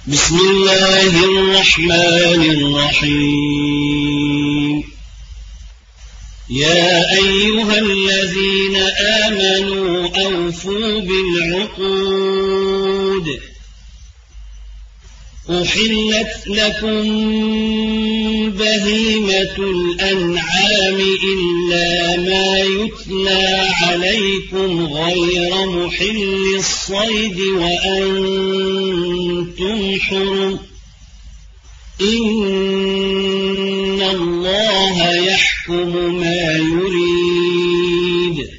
بسم الله الرحمن الرحيم. يا أيها الذين آمنوا أوفوا بالعقود. أحلت لكم بهيمة الأنعام إلا ما يتلى عليكم غير محل الصيد وأنتم حرم. إن الله يحكم ما يريد.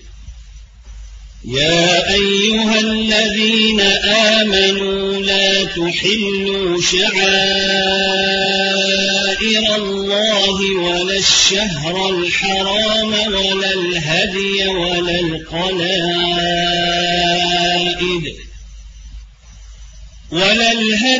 يا أيها الذين آمنوا لا تحلوا شعائر الله ولا الشهر الحرام ولا الهدي ولا القلائد ولا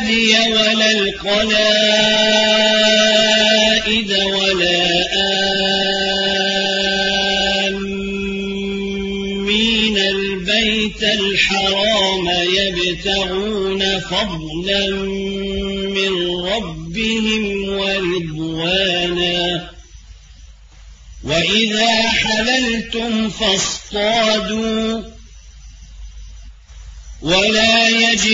آمين البيت الحرام يبتغون فضلا من ربهم ورضوانا. وإذا حللتم فاصطادوا ولا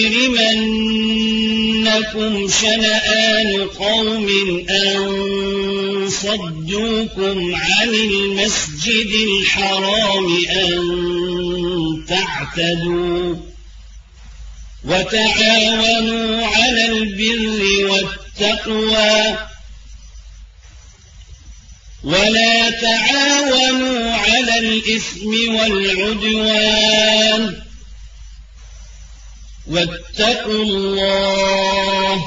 يجرمنكم شنآن قوم أن صدوكم عن المسجد الحرام أن تعتدوا. وتعاونوا على البر والتقوى ولا تعاونوا على الإثم والعدوان. واتقوا الله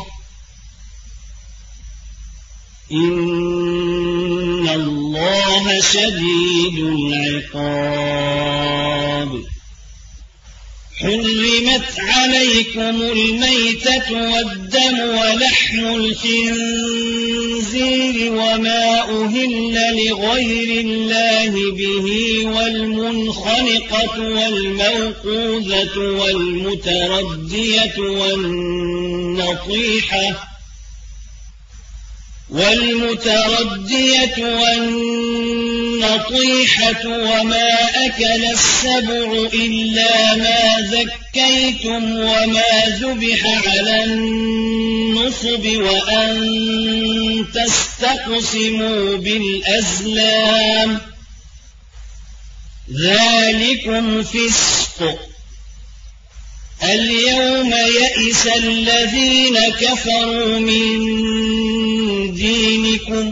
إن الله شديد العقاب. حرمت عليكم الميتة والدم ولحم الخنزير وما أهل لغير الله به والمنخنقة والموقوذة والمتردية والنطيحة وما أكل السبع إلا ما ذكيتم وما ذبح على النصب وأن تستقسموا بالأزلام ذلكم فسق. اليوم يئس الذين كفروا من دينكم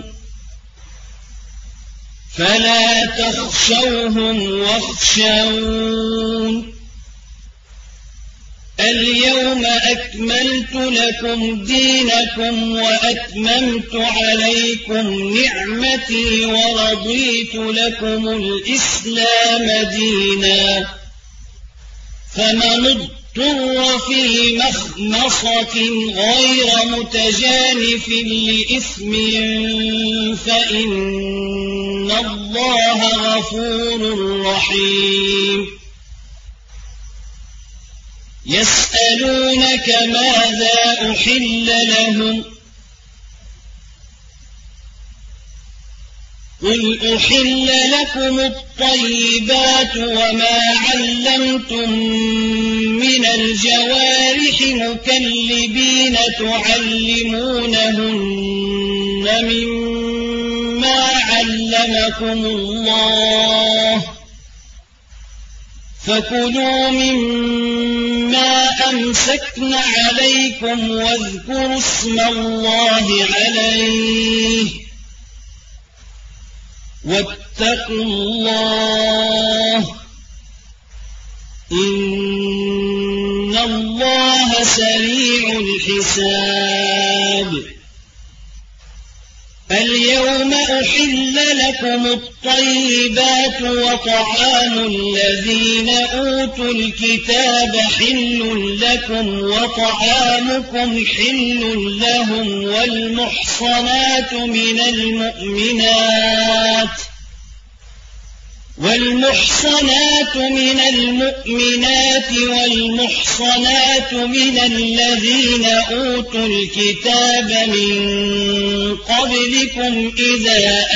فلا تخشوهم واخشون. اليوم أكملت لكم دينكم وأتممت عليكم نعمتي ورضيت لكم الإسلام دينا. فمن اضطر في مخمصة غير متجانف لإثم فإن الله غفور رحيم. يسألونك ماذا أحل لهم قل أحل لكم الطيبات وما علمتم من الجوارح مكلبين تعلمونهن مما علمكم الله فكلوا مما أمسكن عليكم واذكروا اسم الله عليه واتقوا الله إن الله سريع الحساب. اليوم أحل لكم الطيبات وطعام الذين أوتوا الكتاب حل لكم وطعامكم حل لهم والمحصنات من المؤمنات والمحصنات من المؤمنات والمحصنات من الذين أوتوا الكتاب من قبلكم إذا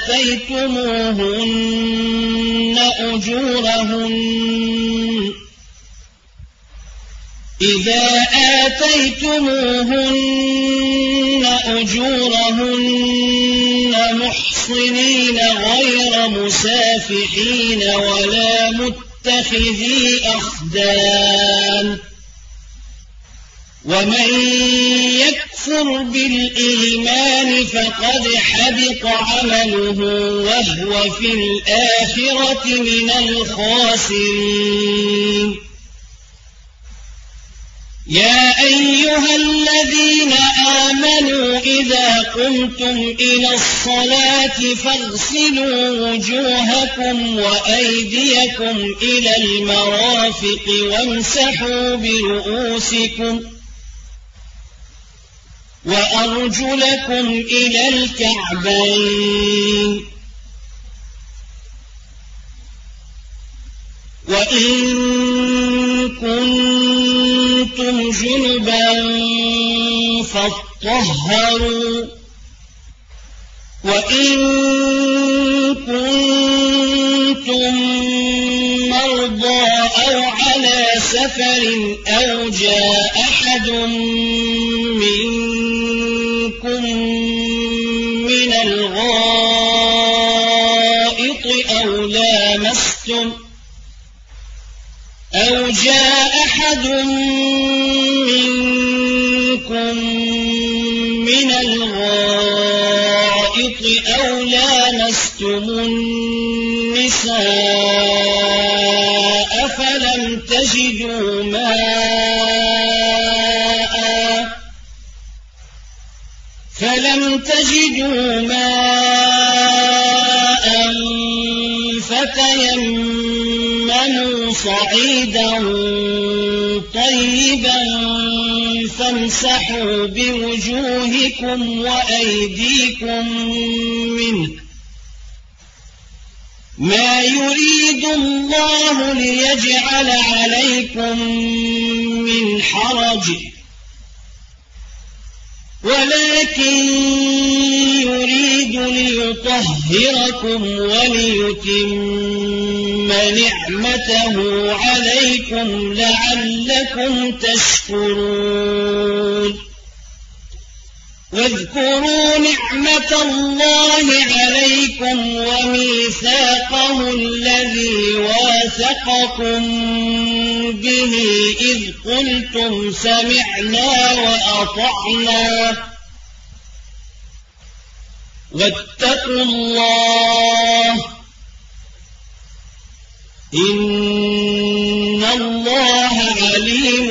آتيتموهن أجورهن محصنين غير مسافحين ولا متخذي أخدان ومن يكفر بالإيمان فقد حبط عمله وهو في الآخرة من الخاسرين يا أيها الذين آمنوا إذا قمتم إلى الصلاة فاغسلوا وجوهكم وأيديكم إلى المرافق وامسحوا برؤوسكم وأرجلكم إلى الكعبين وإن كنتم جنبا فاطهروا وإن كنتم مرضى أو على سفر أو جاء أحد منكم من الغائط أو لامستم النساء فلم تجدوا ماء فتيمموا صعيدا طيبا فامسحوا بوجوهكم وأيديكم منه ما يريد الله ليجعل عليكم من حرج ولكن يريد ليطهركم وليتم نعمته عليكم لعلكم تشكرون واذكروا نعمة الله عليكم وميثاقه الذي واثقكم به إذ قلتم سمعنا وأطعنا واتقوا الله إن الله عليم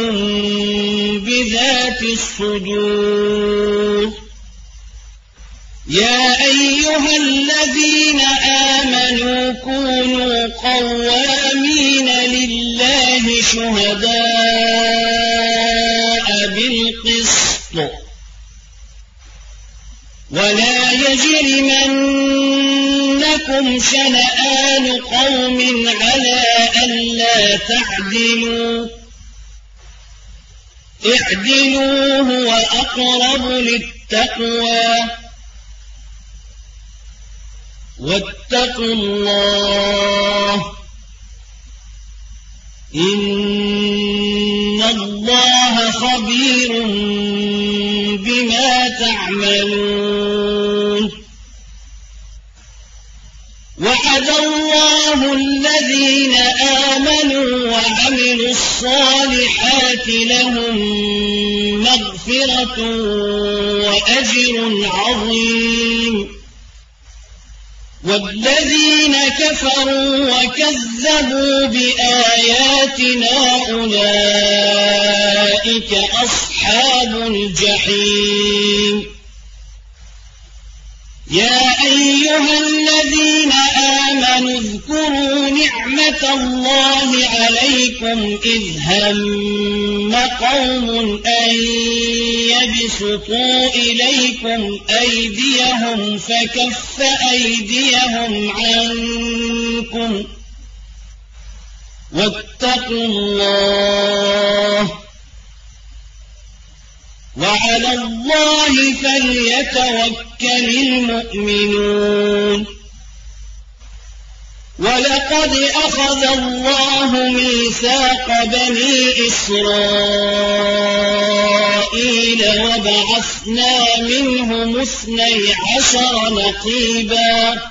بذات الصدور يا أيها الذين آمنوا كونوا قوامين لله شهداء بالقسط ولا يجرمنكم شنآن قوم على ألا تعدلوا اعدلوا هو أقرب للتقوى واتقوا الله إن الله خبير بما تعملون وعد الله الذين آمنوا وعملوا الصالحات لهم مغفرة وأجر عظيم والذين كفروا وكذبوا بآياتنا أولئك أصحاب الجحيم يا أيها الذين آمنوا اذكروا نعمة الله عليكم إذ هم قوم أن يبسطوا إليكم أيديهم فكف أيديهم عنكم واتقوا الله وعلى الله فليتوكل المؤمنون ولقد أخذ الله ميثاق بني إسرائيل وبعثنا منهم 12 نقيبا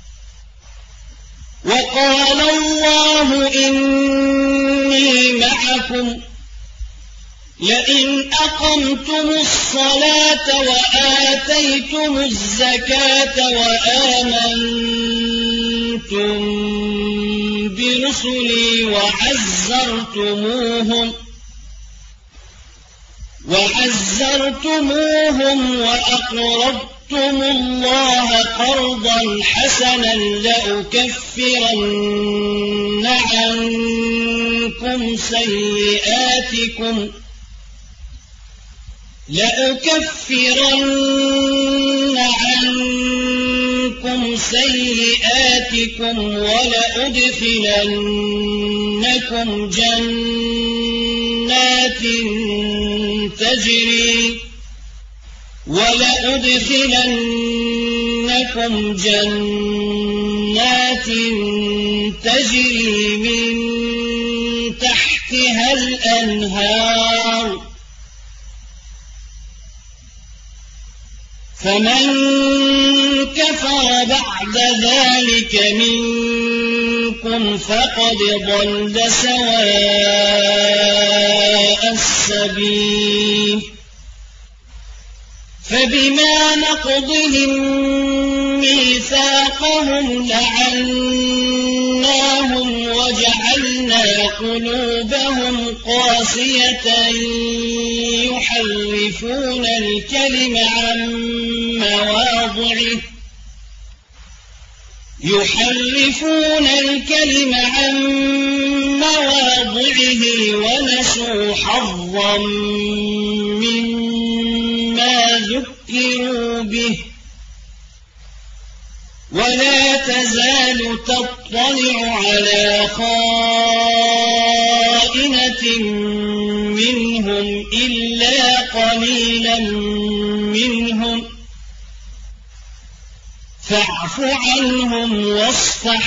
وقال الله إني معكم لئن أقمتم الصلاة وآتيتم الزكاة وآمنتم برسلي وعزرتموهم وأقرضتم الله قرضا حسنا لأكفرن عنكم سيئاتكم ولأدخلنكم جنات تجري من تحتها الأنهار فمن كفر بعد ذلك منكم فقد ضل سواء السبيل فبما نقضهم ميثاقهم لعناهم وجعلنا قلوبهم قاسية يحرفون الكلم عن مواضعه ونسوا حظا مما ذكروا به ولا تزال تطلع على خائنة منهم إلا قليلا منهم فاعف عنهم واصفح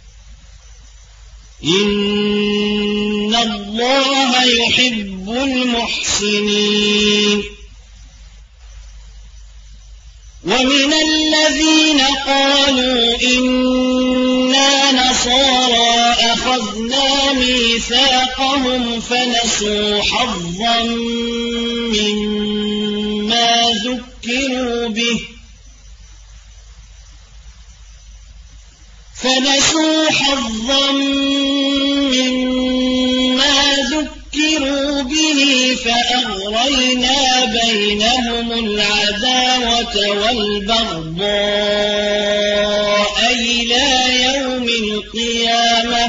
إن الله يحب المحسنين ومن الذين قالوا إنا نصارى أخذنا ميثاقهم فنسوا حظا مما ذكروا به فأغرينا بينهم العداوة والبغضاء إلى يوم القيامة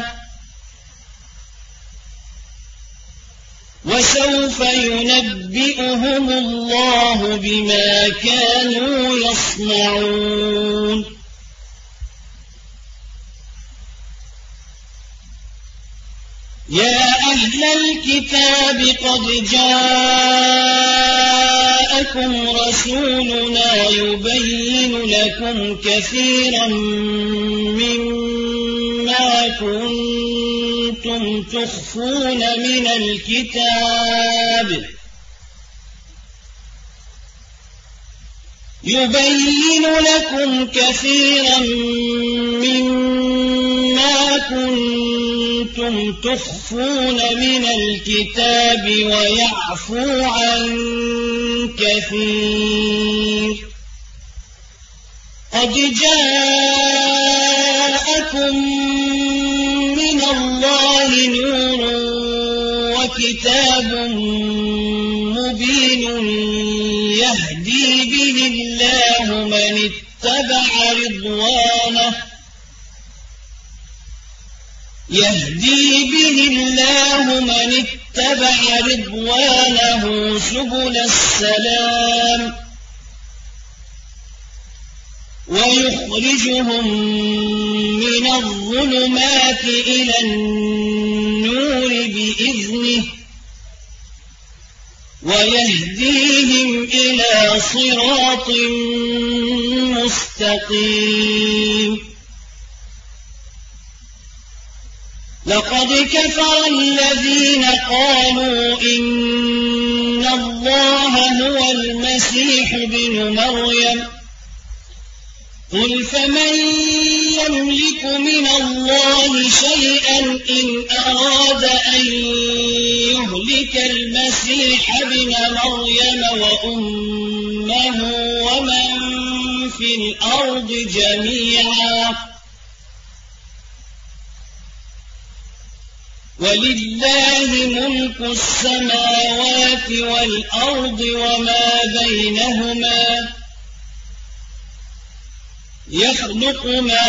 وسوف ينبئهم الله بما كانوا يصنعون يا أهل الكتاب قد جاءكم رسولنا يبين لكم كثيرا مما كنتم تخفون من الكتاب ويعفو عن كثير قد جاءكم من الله نور وكتاب مبين يهدي به الله من اتبع رضوانه سبل السلام ويخرجهم من الظلمات إلى النور بإذنه ويهديهم إلى صراط مستقيم لقد كفر الذين قالوا إن الله هو المسيح ابن مريم قل فمن يملك من الله شيئا إن أراد أن يهلك المسيح ابن مريم وأمه ومن في الأرض جميعا ولله ملك السماوات والأرض وما بينهما يخلق ما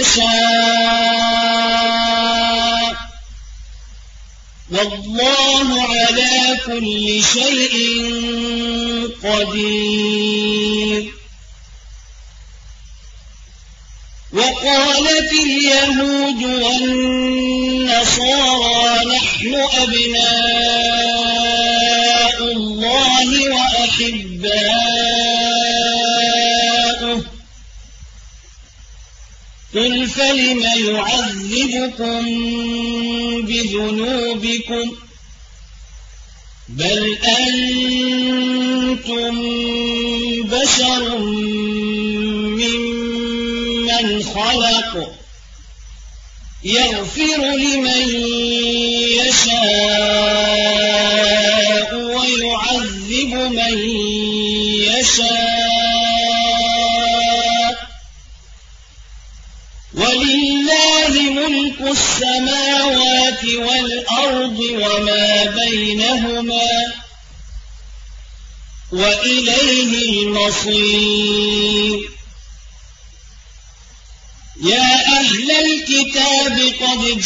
يشاء والله على كل شيء قدير وقالت اليهود والنصارى نحن أبناء الله وأحباؤه قل فلم يعذبكم بذنوبكم بل أنتم بشر ممن خلق يغفر لمن يشاء ويعذب من يشاء ولله ملك السماوات والأرض وما بينهما وإليه المصير يا أهل الكتاب قد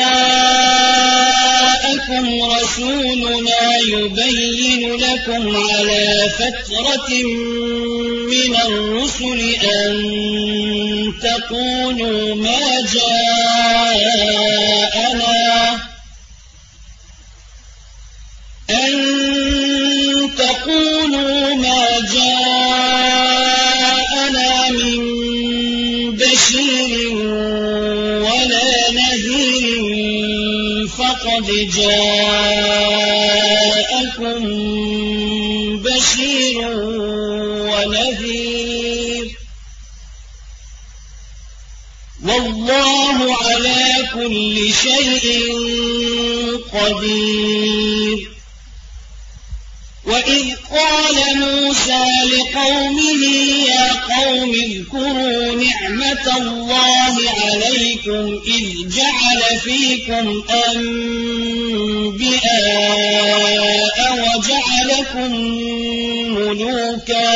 جاءكم رسولنا يبين لكم على فترة من الرسل أن تقولوا ما جاءنا من بشير ولا نذير فقد جاءكم بشير ونذير والله على كل شيء قدير وإذ قال موسى لقومه يا قوم اذكروا نعمة الله عليكم إذ جعل فيكم أنبياء وجعلكم ملوكا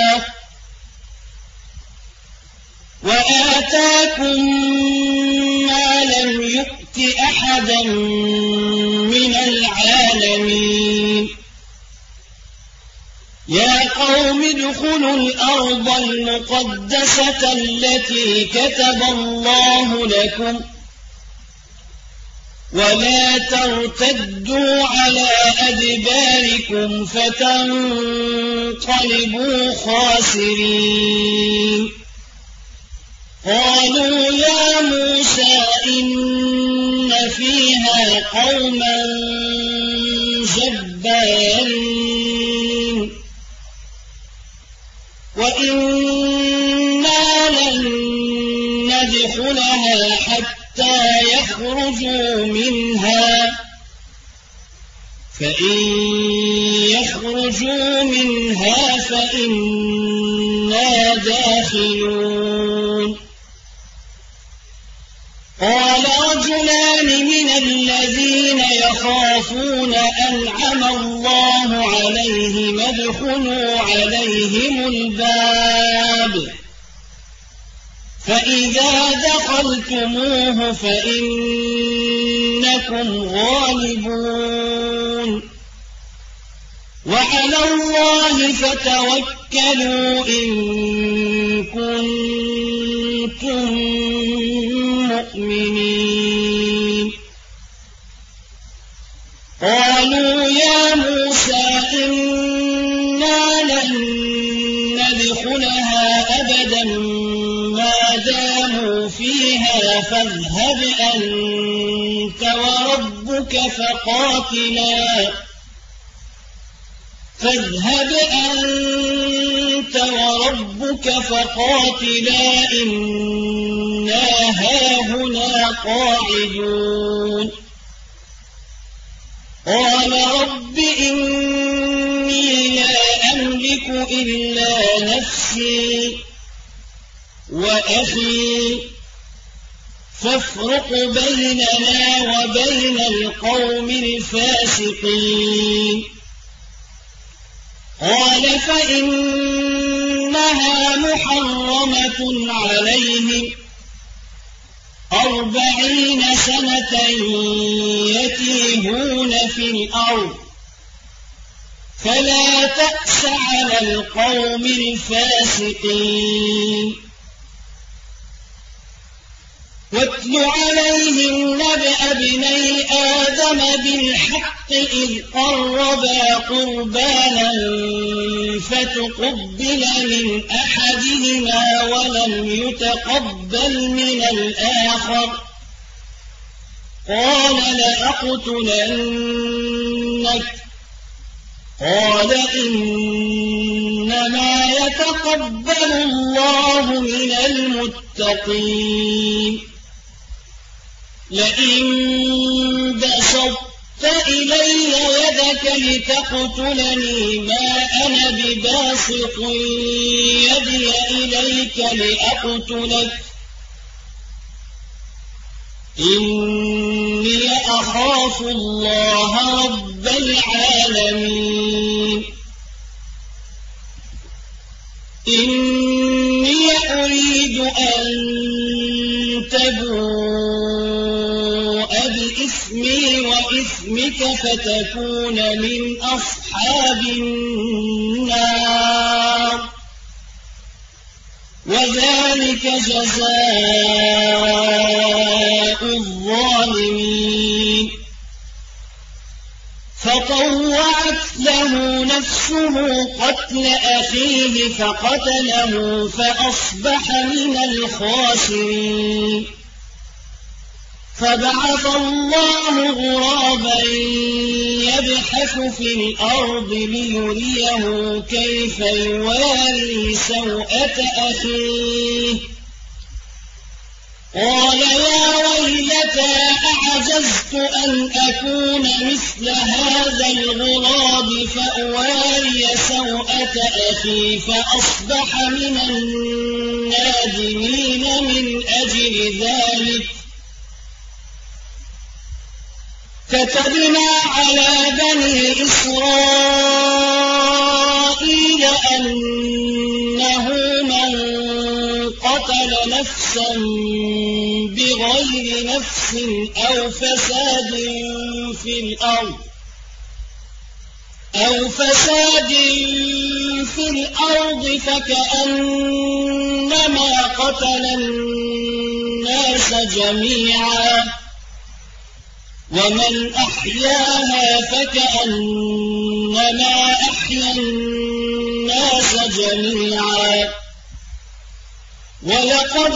وآتاكم ما لم يؤت أحدا من العالمين يا قوم ادخلوا الأرض المقدسة التي كتب الله لكم ولا ترتدوا على أدباركم فتنقلبوا خاسرين قالوا يا موسى إن فيها قوما جبارين وإنا لن ندخلها حتى يخرجوا منها فإن يخرجوا منها فإنا داخلون قال رجلان من الذين يخافون أنعم الله عليهم ادخلوا عليهم الباب فإذا دخلتموه فإنكم غالبون وعلى الله فتوكلوا إن كنتم مؤمنين قالوا يا موسى إنا لن ندخلها أبدا ما داموا فيها فاذهب أنت وربك فقاتلا إنا هاهنا قاعدون قال رب إني لا أملك إلا نفسي وأخي فافرق بيننا وبين القوم الفاسقين قال فإنها محرمة عليهم 40 سنة يتيهون في الأرض فلا تأس على القوم الفاسقين واتل عليهم نبأ ابني آدم بالحق إذ قربا قربانا فتقبل من أحدهما ولم يتقبل من الآخر قال لأقتلنك قال إنما يتقبل الله من المتقين لئن بسطت إلي يدك لتقتلني ما أنا بباسط يدي إليك لأقتلك إني أخاف الله رب العالمين إني أريد أن تبوء بإثمي وإثمك فتكون من أصحاب النار وذلك جزاء الظالمين فطوعت له نفسه قتل أخيه فقتله فأصبح من الخاسرين فبعث الله غرابا يبحث في الأرض ليريه كيف يواري سوءة أخيه قال يا ويلتى أعجزت أن أكون مثل هذا الغراب فأواري سوءة أخي فأصبح من النادمين من أجل ذلك كتبنا على بني إسرائيل أنه من قتل نفسا بغير نفس أو فساد في الأرض فكأنما قتل الناس جميعا ومن أحياها فكأنما أحيا الناس جميعا ولقد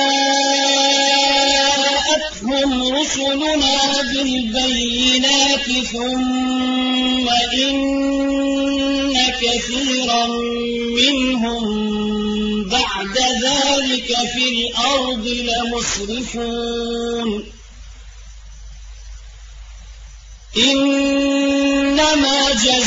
جاءتهم رسلنا بالبينات ثم إن كثيرا منهم بعد ذلك في الأرض لمسرفون إنما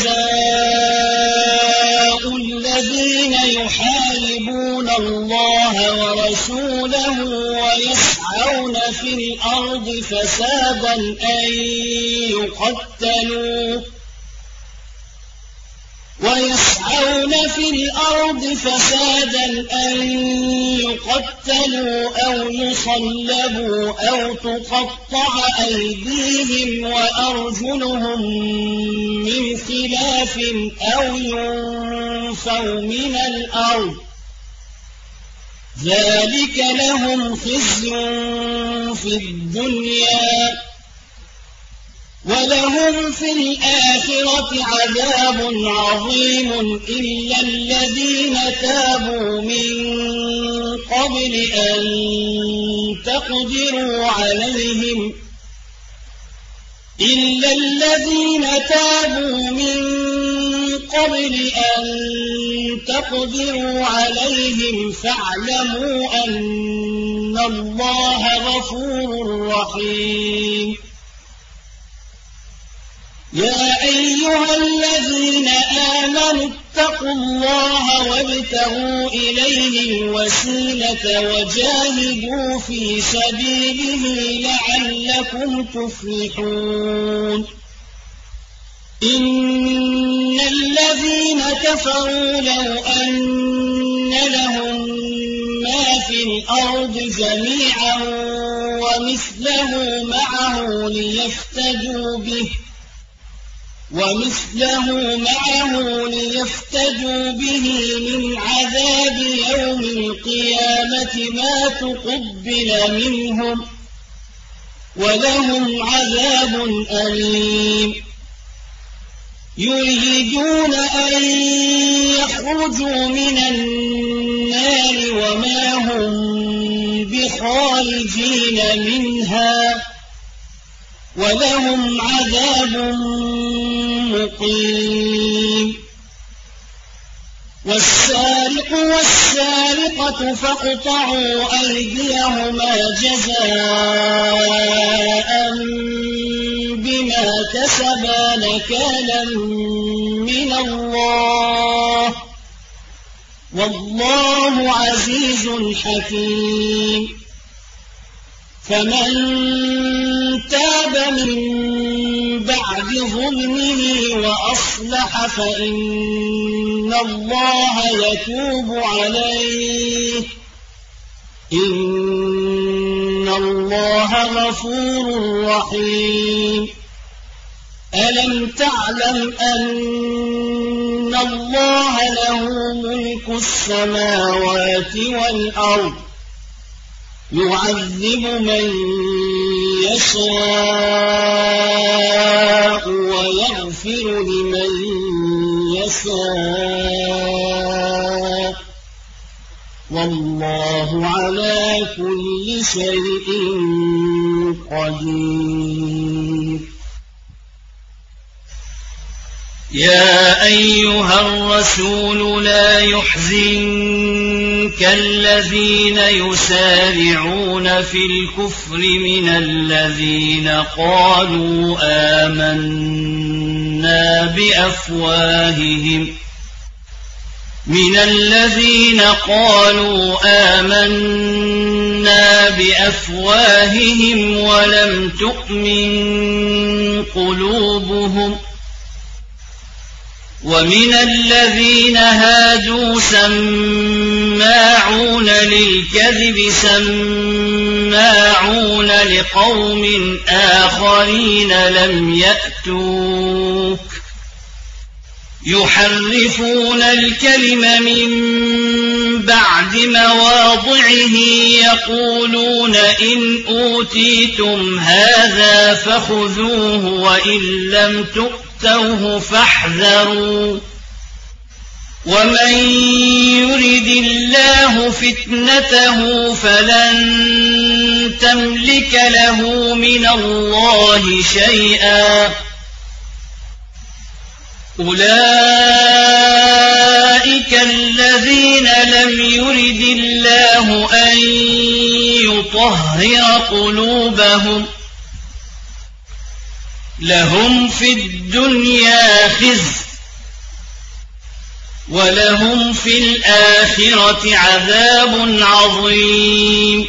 جزاء الذين يحاربون الله ورسوله ويسعون في الأرض فسادا أن ويسعون في الأرض فسادا أن يقتلوا أو يصلبوا أو تقطع أيديهم وأرجلهم من خلاف أو ينفوا من الأرض ذلك لهم خزي في الدنيا ولهم في الآخرة عذاب عظيم إلا الذين تابوا من قبل أن تقدروا عليهم فاعلموا أن الله غفور رحيم يا أيها الذين آمنوا اتقوا الله وابتغوا إليه الوسيلة وجاهدوا في سبيله لعلكم تفلحون إن الذين كفروا لو أن لهم ما في الأرض جميعا ومثله معه ليفتدوا به من عذاب يوم القيامة ما تقبل منهم ولهم عذاب أليم يريدون أن يخرجوا من النار وما هم بخارجين منها ولهم عذاب مقيم والسارق والسارقة فاقطعوا أيديهما جزاء بما كسبا نكالا من الله والله عزيز حكيم فمن تاب من بعد ظلمه وأصلح فإن الله يتوب عليه إن الله غفور رحيم ألم تعلم أن الله له ملك السماوات والأرض يعذب من يشاء ويغفر لمن يشاء والله على كل شيء قدير يا أيها الرسول لا يحزنك الذين يسارعون في الكفر من الذين قالوا آمنا بأفواههم ولم تؤمن قلوبهم ومن الذين هادوا سماعون للكذب سماعون لقوم آخرين لم يأتوك يحرفون الكلم من بعد مواضعه يقولون إن أوتيتم هذا فخذوه وإن لم تؤتوه فاحذروا ومن يرد الله فتنته فلن تملك له من الله شيئا أولئك الذين لم يرد الله أن يطهر قلوبهم لهم في الدنيا خزي ولهم في الآخرة عذاب عظيم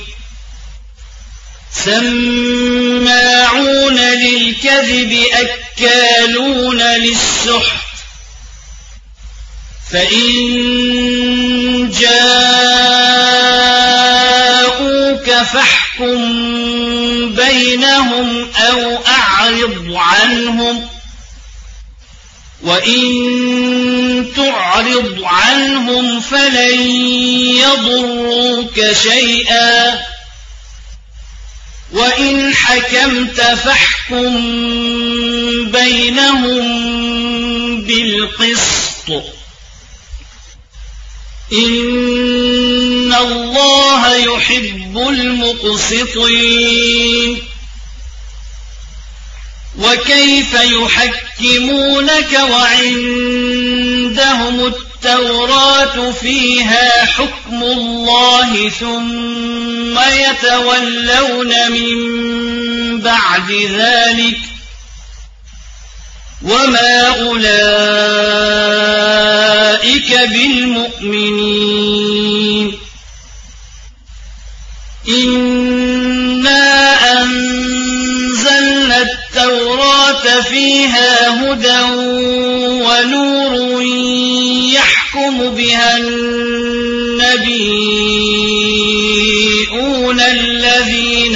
سماعون للكذب أكالون للسحت فإن جاءوك فاحكم بينهم أو أعرض عنهم، وإن تعرض عنهم فلن يضروك شيئا، وإن حكمت فاحكم بينهم بالقسط، إن الله يحب المقسطين. وكيف يحكمونك وعندهم التوراة فيها حكم الله ثم يتولون من بعد ذلك وما أولئك بالمؤمنين. إنا أنزلنا التوراة فيها هدى ونور يحكم بها النبيون الذين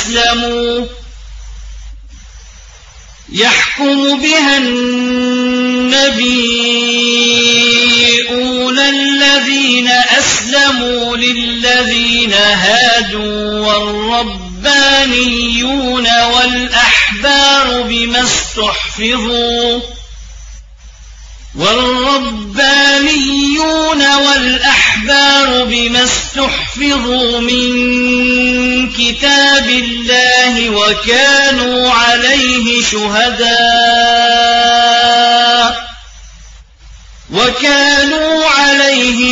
أسلموا للذين هادوا والربانيون والأحبار بما استحفظوا من كتاب الله وكانوا عليه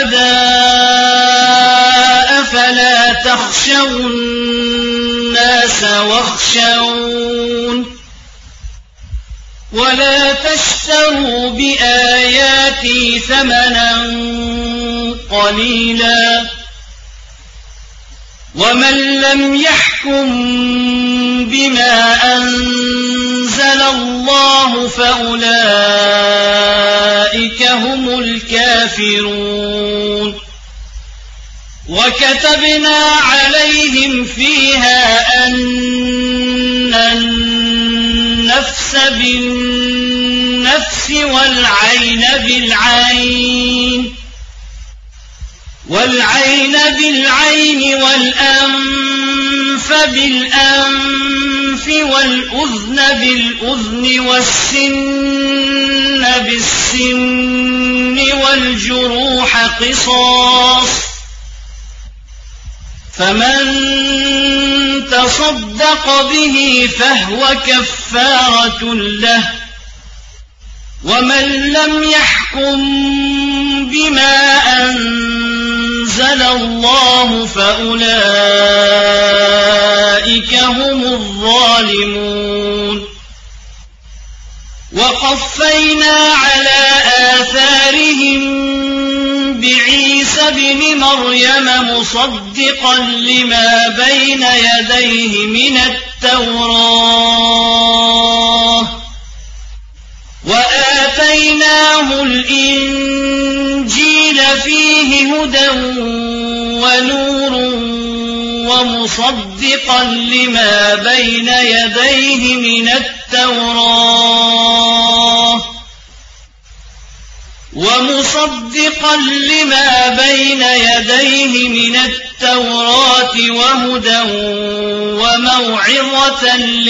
شهداء فلا تخشوا الناس واخشون ولا تشتروا بآياتي ثمنا قليلا ومن لم يحكم بما أنزل الله فأولئك هم الكافرون. وكتبنا عليهم فيها أن النفس بالنفس والعين بالعين والأنف بالأنف والأذن بالأذن والسن بالسن والجروح قصاص، فمن تصدق به فهو كفارة له، ومن لم يحكم بما أنزل الله فأولئك هم الظالمون. وقفينا على آثارهم بعيسى ابن مريم مصدقا لما بين يديه من التوراة وآتيناه الإنجيل فيه هدى ونور ومصدقا لما بين يديه من التوراة وهدى وموعظة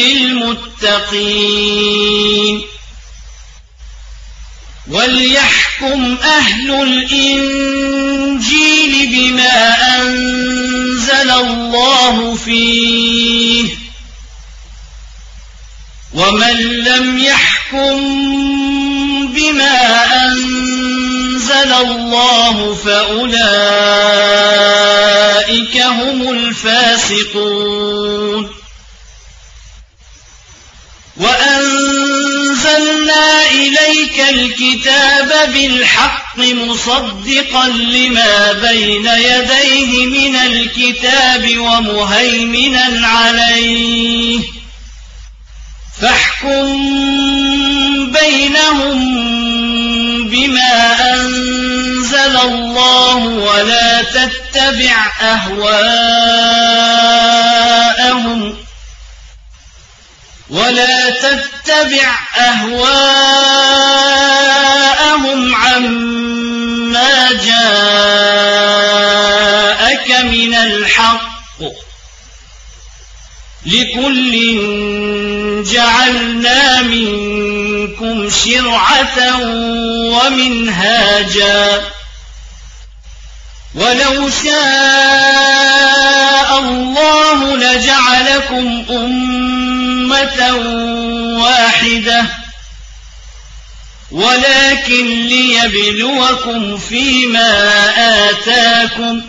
للمتقين. وليحكم أهل الإنجيل بما أنزل الله فيه، ومن لم يحكم بما أنزل الله فأولئك هم الفاسقون. وأنزلنا إليك الكتاب بالحق مصدقا لما بين يديه من الكتاب ومهيمنا عليه، فاحكم بينهم بما أنزل أنزل الله ولا تتبع أهواءهم عما جاءك من الحق لكل جعلنا منكم شرعة ومنهاجا ولو شاء الله لجعلكم أمة واحدة ولكن ليبلوكم فيما آتاكم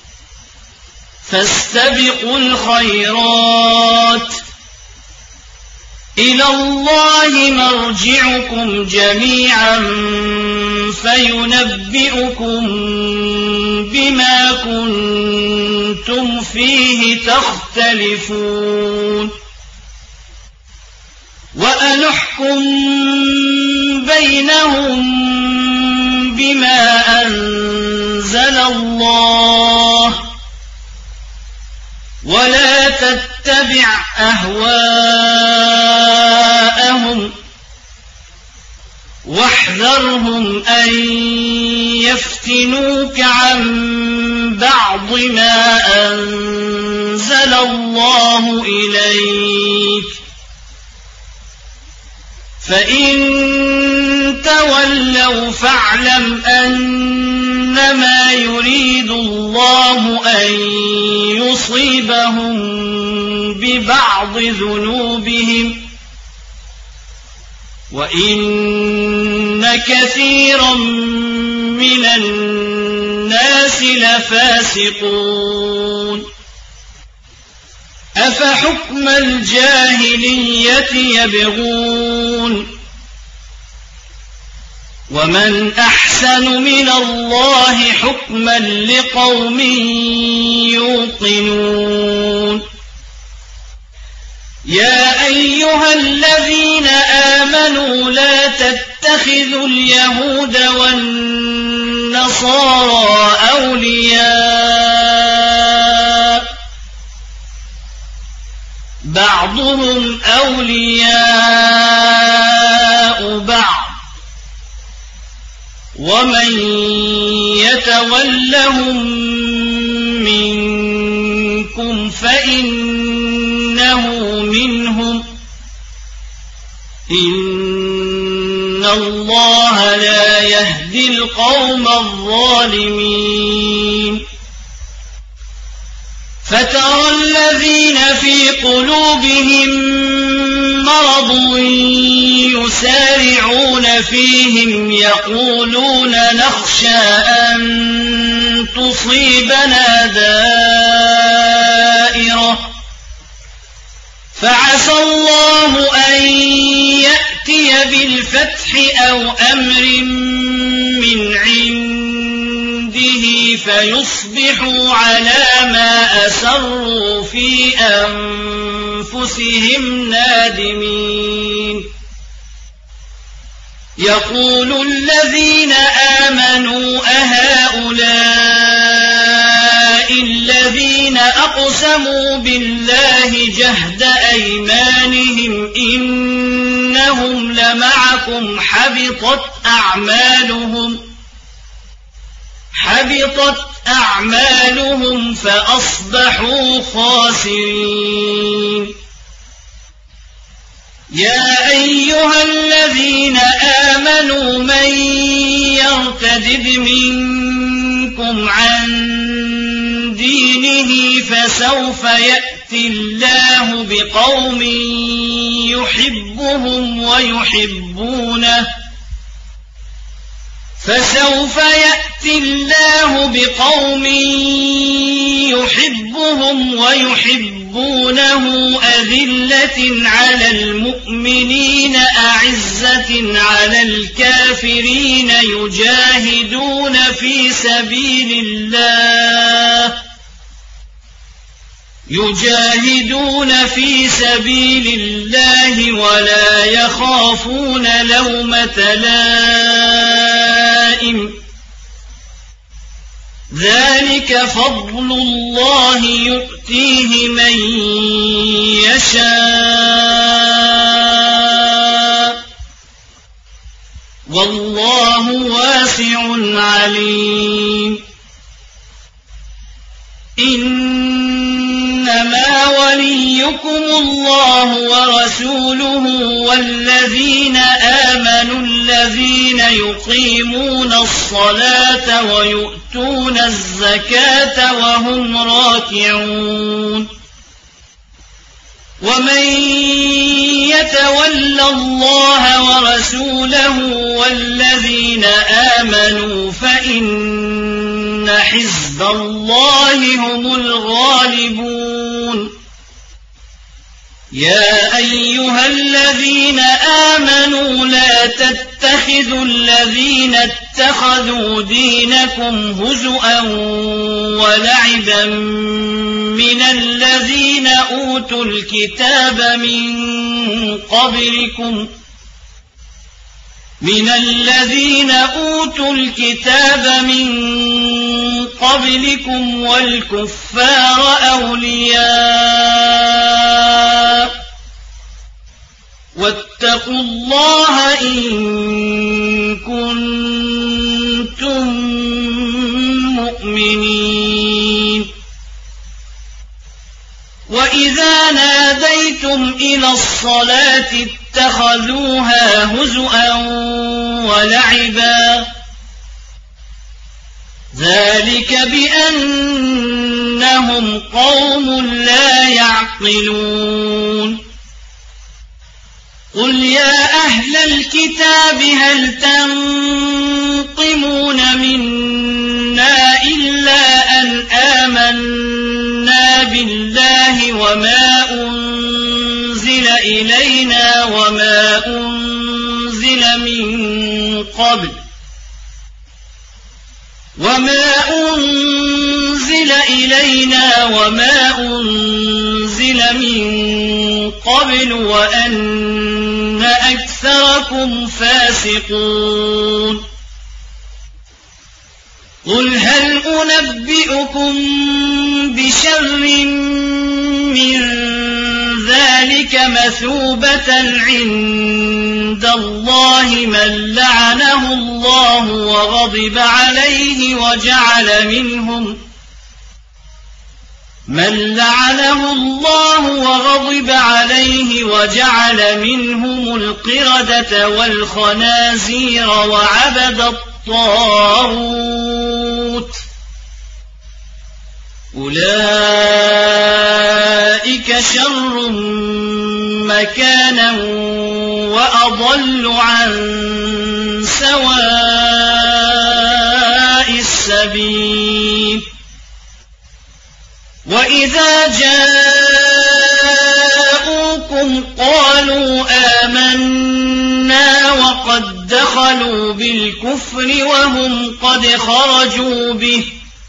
فاستبقوا الخيرات إلى الله مرجعكم جميعا فينبئكم بما كنتم فيه تختلفون وأنحكم بينهم بما أنزل الله ولا تتبع أهواءهم واحذرهم أن يفتنوك عن بعض ما أنزل الله إليك فإن تولوا فاعلم أنما يريد الله أن يصيبهم ببعض ذنوبهم وإن كثيرا من الناس لفاسقون أفحكم الجاهلية يبغون ومن أحسن من الله حكما لقوم يوقنون يا أيها الذين آمنوا لا تتخذوا اليهود والنصارى أولياء بعضهم أولياء بعض ومن يتولهم منكم فإنه منهم إن الله لا يهدي القوم الظالمين فترى الذين في قلوبهم مرض يسارعون فيهم يقولون نخشى أن تصيبنا دائرة فعسى الله أن يأتي بالفتح أو أمر من عنده فيصبحوا على ما أسروا في أنفسهم نادمين يقول الذين آمنوا أهؤلاء الذين أقسموا بالله جهد أيمانهم إنهم لمعكم حبطت أعمالهم فأصبحوا خاسرين يا أيها الذين آمنوا من يرتد منكم عن دينه فسوف يأتي الله بقوم يحبهم ويحبونه أذلة على المؤمنين أعزة على الكافرين يجاهدون في سبيل الله ولا يخافون لومة لائم ذلك فضل الله يؤتيه من يشاء والله واسع عليم إنما وليكم الله ورسوله والذين آمنوا الذين يقيمون الصلاة ويؤتون الزكاة وهم راكعون ومن يتول الله ورسوله والذين آمنوا فإن حزب الله هم الغالبون يا أيها الذين آمنوا لا تتخذوا الذين اتخذوا دينكم هزؤا ولعبا من الذين أوتوا الكتاب من قبلكم والكفار أولياء واتقوا الله إن كنتم مؤمنين وإذا ناديتم إلى الصلاة اتخذوها هزؤا ولعبا ذلك بأنهم قوم لا يعقلون قل يا أهل الكتاب هل تنقمون منا إلا أن آمنا بالله وما أنزل إلينا وما أنزل من قبل وأن أكثركم فاسقون قل هل أنبئكم بشر من ذلك مثوبة عند الله من لعنه الله وغضب عليه وجعل منهم القردة والخنازير وعبد الطاغوت أولئك شر مكانا وأضل عن سواء السبيل وإذا جاءوكم قالوا آمنا وقد دخلوا بالكفر وهم قد خرجوا به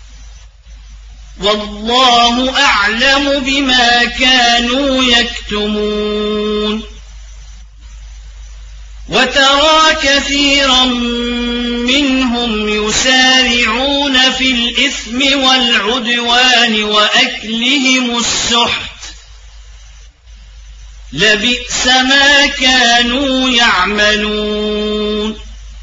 والله أعلم بما كانوا يكتمون وترى كثيرا منهم يسارعون في الإثم والعدوان وأكلهم السحت لبئس ما كانوا يعملون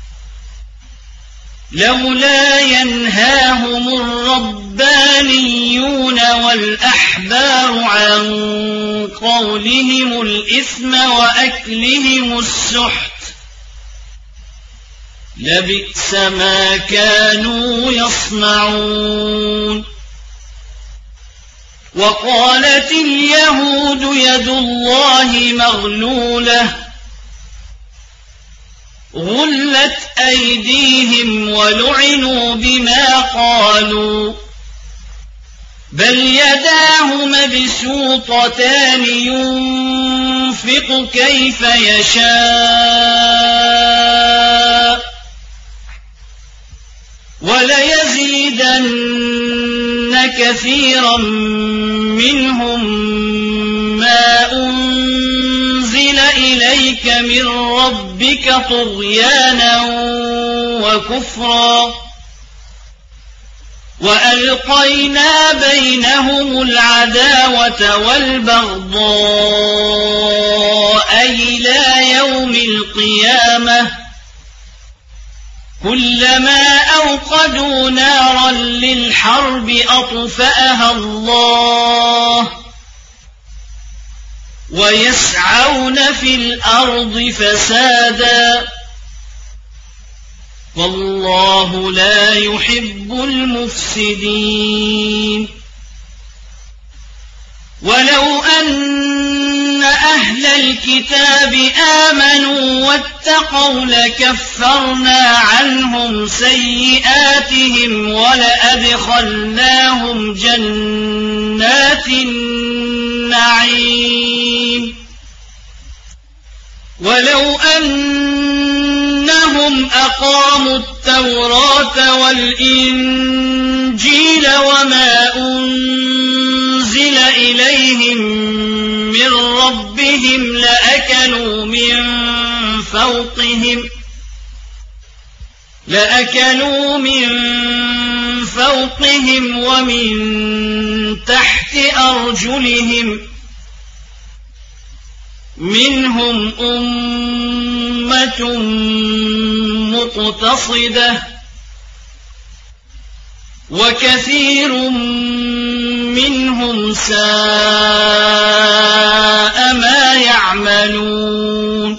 لولا ينهاهم الربانيون والأحبار عن قولهم الإثم وأكلهم السحت لبئس ما كانوا يصنعون وقالت اليهود يد الله مغلولة غلت أيديهم ولعنوا بما قالوا بل يداه مبسوطتان ينفق كيف يشاء وليزيدن كثيرا منهم ما أنزل إليك من ربك طغيانا وكفرا وألقينا بينهم العداوة والبغضاء إلى يوم القيامة كلما أوقدوا نارا للحرب أطفأها الله ويسعون في الأرض فسادا والله لا يحب المفسدين ولو أن أهل الكتاب آمنوا واتقوا لكفرنا عنهم سيئاتهم ولأدخلناهم جنات النعيم ولو أنهم أقاموا التوراة والإنجيل وما أنزل إليهم من ربهم لأكلوا من فوقهم ومن تحت أرجلهم منهم أمة مقتصدة وكثير منهم ساء ما يعملون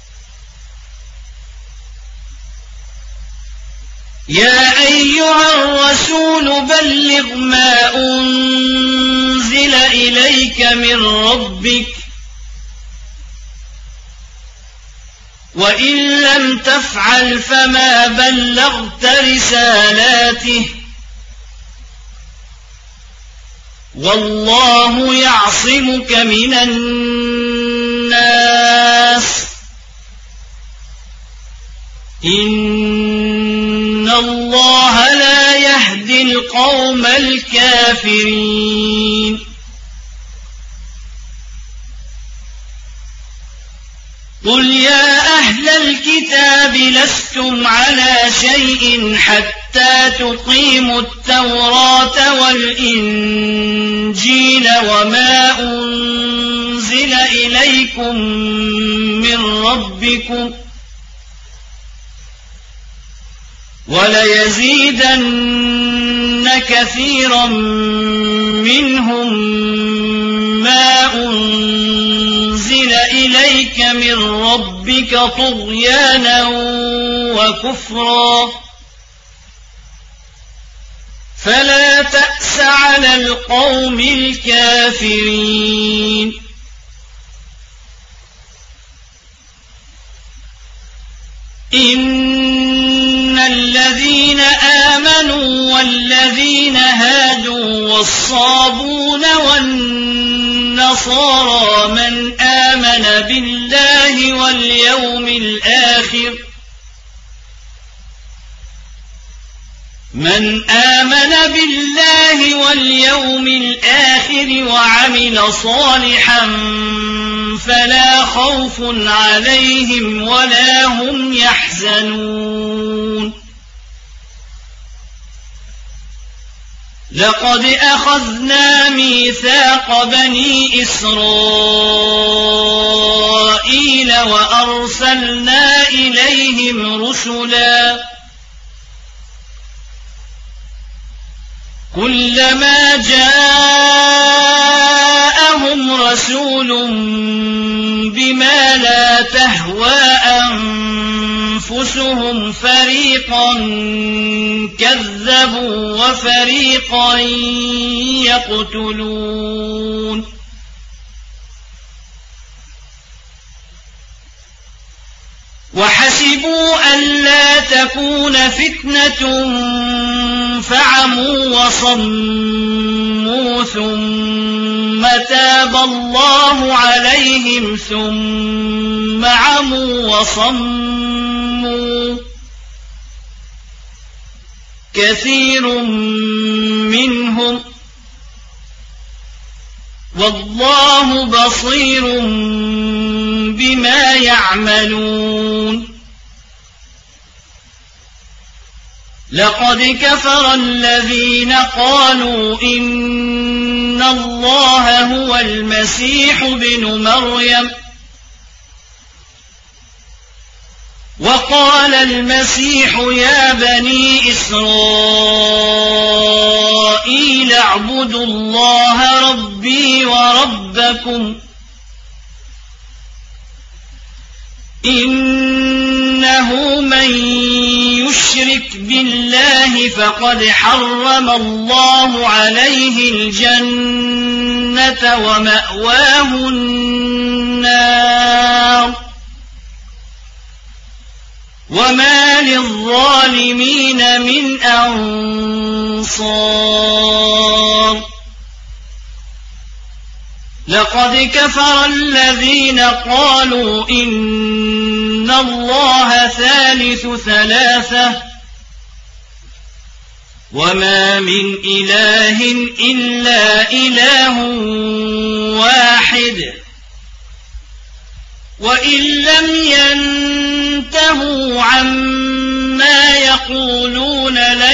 يا أيها الرسول بلغ ما أنزل إليك من ربك وإن لم تفعل فما بلغت رسالاته والله يعصمك من الناس إن الله لا يهدي القوم الكافرين قل يا أهل الكتاب لستم على شيء حتى تقيموا التوراة والإنجيل وما أنزل إليكم من ربكم وليزيدن كثيرا منهم ما أنزل إليك من ربك طغيانا وكفرا فلا تأس على القوم الكافرين إن الذين آمنوا والذين هادوا والصابون والنصارى من آمن بالله واليوم الآخر وعمل صالحا فلا خوف عليهم ولا هم يحزنون لقد أخذنا ميثاق بني إسرائيل وأرسلنا إليهم رسلا كلما جاءهم رسول بما لا تهوى أنفسهم فريقا كذبوا وفريقا يقتلون وحسبوا ألا تكون فتنة فعموا وصموا ثم تاب الله عليهم ثم عموا وصموا كثير منهم والله بصير بما يعملون لقد كفر الذين قالوا إن الله هو المسيح ابن مريم وقال المسيح يا بني إسرائيل اعبدوا الله ربي وربكم إنه من يشرك بالله فقد حرم الله عليه الجنة ومأواه النار وما للظالمين من أنصار لقد كفر الذين قالوا إن الله ثالث ثلاثة وما من إله إلا إله واحد وإن لم ينتهوا عما يقولون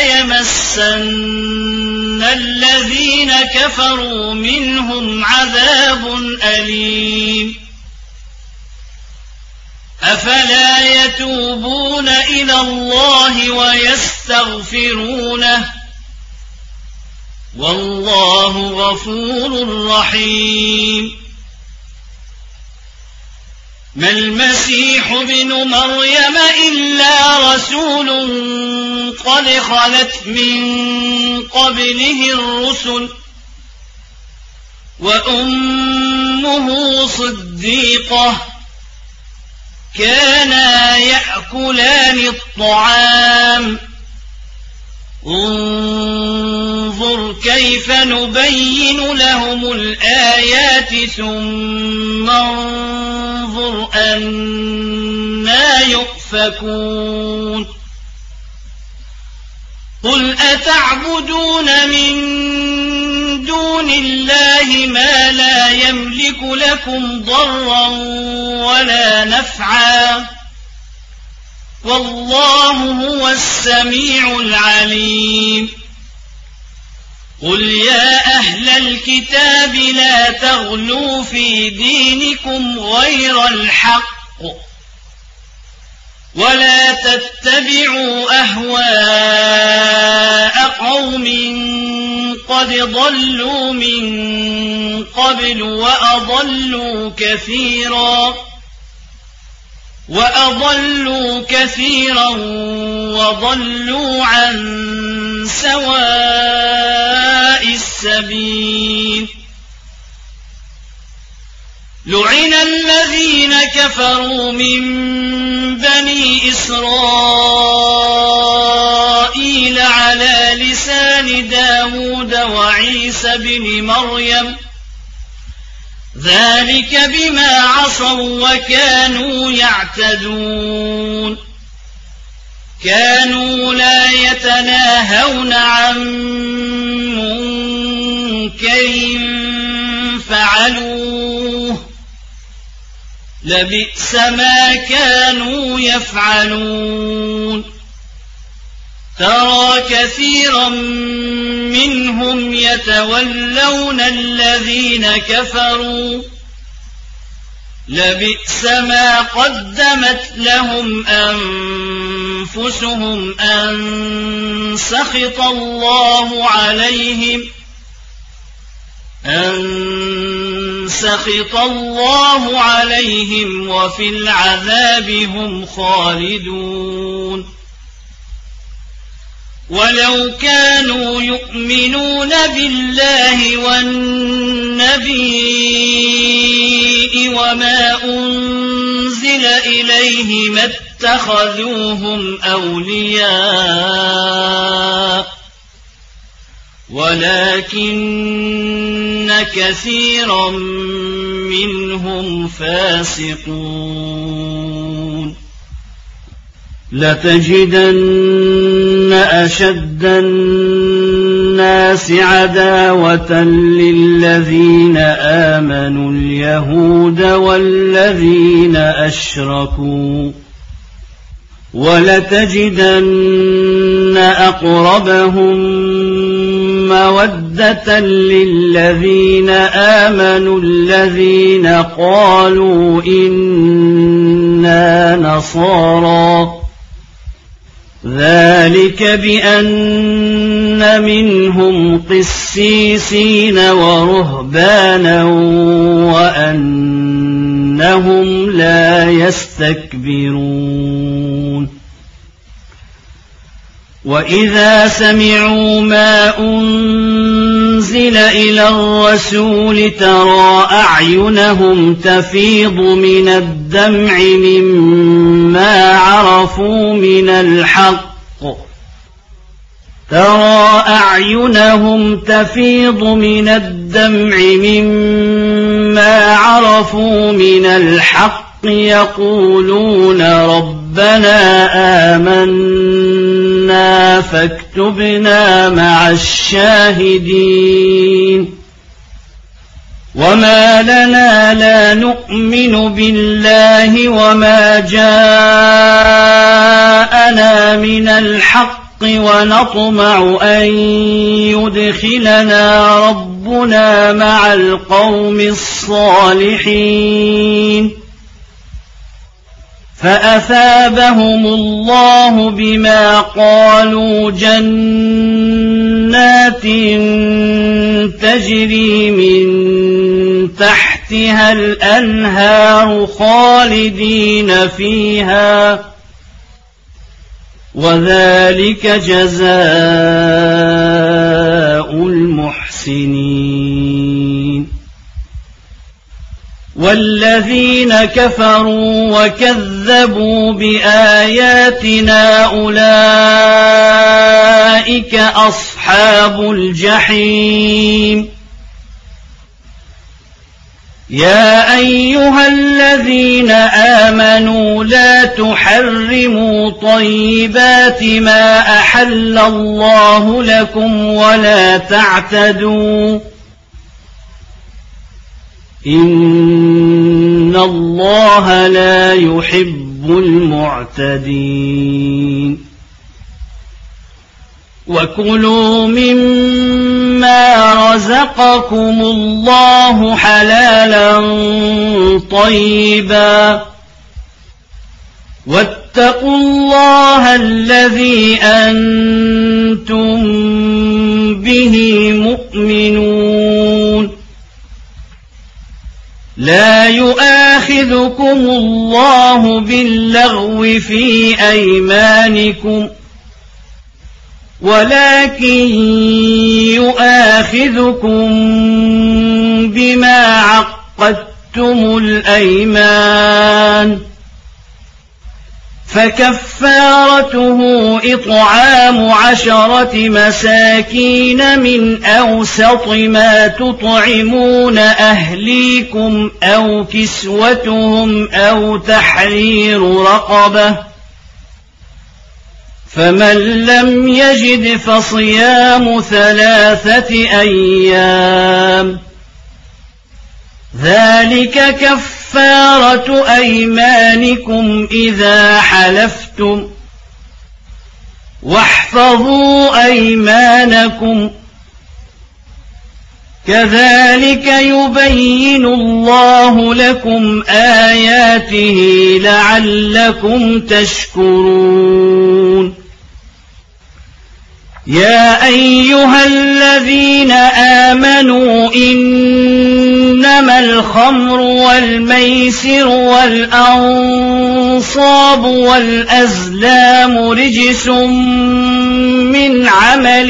ليمسن الذين كفروا منهم عذاب أليم أفلا يتوبون إلى الله ويستغفرونه والله غفور رحيم ما المسيح ابن مريم إلا رسول قد خلت من قبله الرسل وأمه صديقة كانا يأكلان الطعام انظر كيف نبين لهم الآيات ثم انظر أنا يؤفكون قل أتعبدون من دون الله ما لا يملك لكم ضرا ولا نفعا والله هو السميع العليم قل يا أهل الكتاب لا تغلوا في دينكم غير الحق ولا تتبعوا أهواء قوم قد ضلوا من قبل وأضلوا كثيرا وضلوا عن سواء السبيل لعن الذين كفروا من بني إسرائيل على لسان داود وعيسى بن مريم ذلك بما عصوا وكانوا يعتدون كانوا لا يتناهون عن منكر فعلوه لبئس ما كانوا يفعلون ترى كثيرا منهم يتولون الذين كفروا لبئس ما قدمت لهم أنفسهم أن سخط الله عليهم وفي العذاب هم خالدون ولو كانوا يؤمنون بالله والنبي وما أنزل إليه ما اتخذوهم أولياء ولكن كثيرا منهم فاسقون لتجدن أشد الناس عداوة للذين آمنوا اليهود والذين أشركوا ولتجدن أقربهم مودة للذين آمنوا الذين قالوا إنا نصارى ذلك بأن منهم قسيسين ورهبانا وأنهم لا يستكبرون وإذا سمعوا ما أنزل إلى الرسول ترى أعينهم تفيض من الدمع مما عرفوا من الحق يقولون ربنا آمنا فاكتبنا مع الشاهدين وما لنا لا نؤمن بالله وما جاءنا من الحق ونطمع أن يدخلنا ربنا مع القوم الصالحين فأثابهم الله بما قالوا جنات تجري من تحتها الأنهار خالدين فيها وذلك جزاء المحسنين والذين كفروا وكذبوا بآياتنا أولئك أصحاب الجحيم يا أيها الذين آمنوا لا تحرموا طيبات ما أحل الله لكم ولا تعتدوا إن الله لا يحب المعتدين وكلوا مما رزقكم الله حلالا طيبا واتقوا الله الذي أنتم به مؤمنون لا يؤاخذكم الله باللغو في أيمانكم ولكن يؤاخذكم بما عقدتم الأيمان فكفارته إطعام 10 مساكين من أوسط ما تطعمون أهليكم أو كسوتهم أو تحرير رقبة فمن لم يجد فصيام 3 أيام ذلك كفارة أيمانكم إذا حلفتم واحفظوا أيمانكم كذلك يبين الله لكم آياته لعلكم تشكرون يا أيها الذين آمنوا إنما الخمر والميسر والأنصاب والأزلام رجس من عمل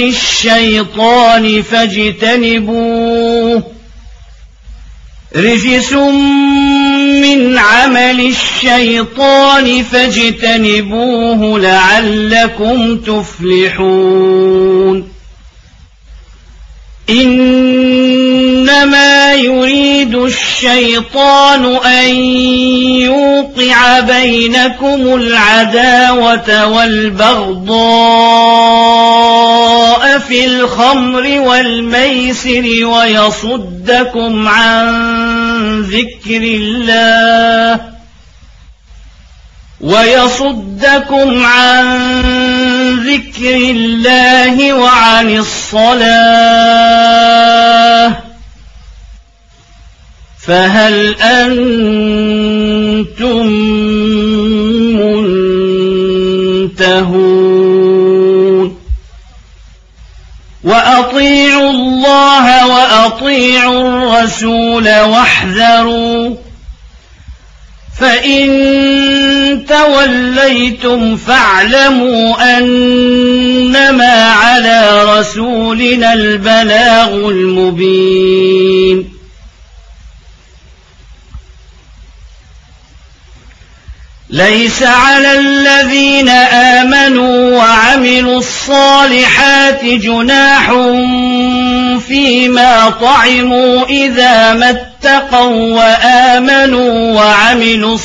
الشيطان فاجتنبوه لعلكم تفلحون إنما يريد الشيطان أن يوقع بينكم العداوة والبغضاء في الخمر والميسر ويصدكم عن ذكر الله ويصدكم عن ذكر الله وعن الصلاة فهل أنتم منتهون وأطيعوا الله وأطيعوا الرسول واحذروا فإن توليتم فاعلموا أنما على رسولنا البلاغ المبين ليس على الذين آمنوا وعملوا الصالحات جناح فيما طعموا إذا ما اتقوا وآمنوا وعملوا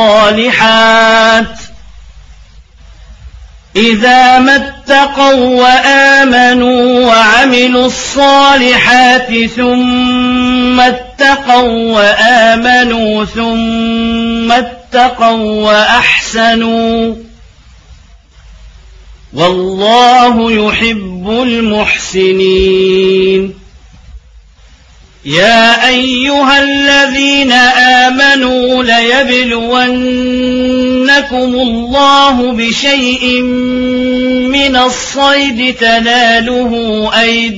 الصالحات ثم اتقوا وآمنوا ثم اتقوا وأحسنوا والله يحب المحسنين يا أيها الذين آمنوا ليبلونكم الله بشيء من الصيد تناله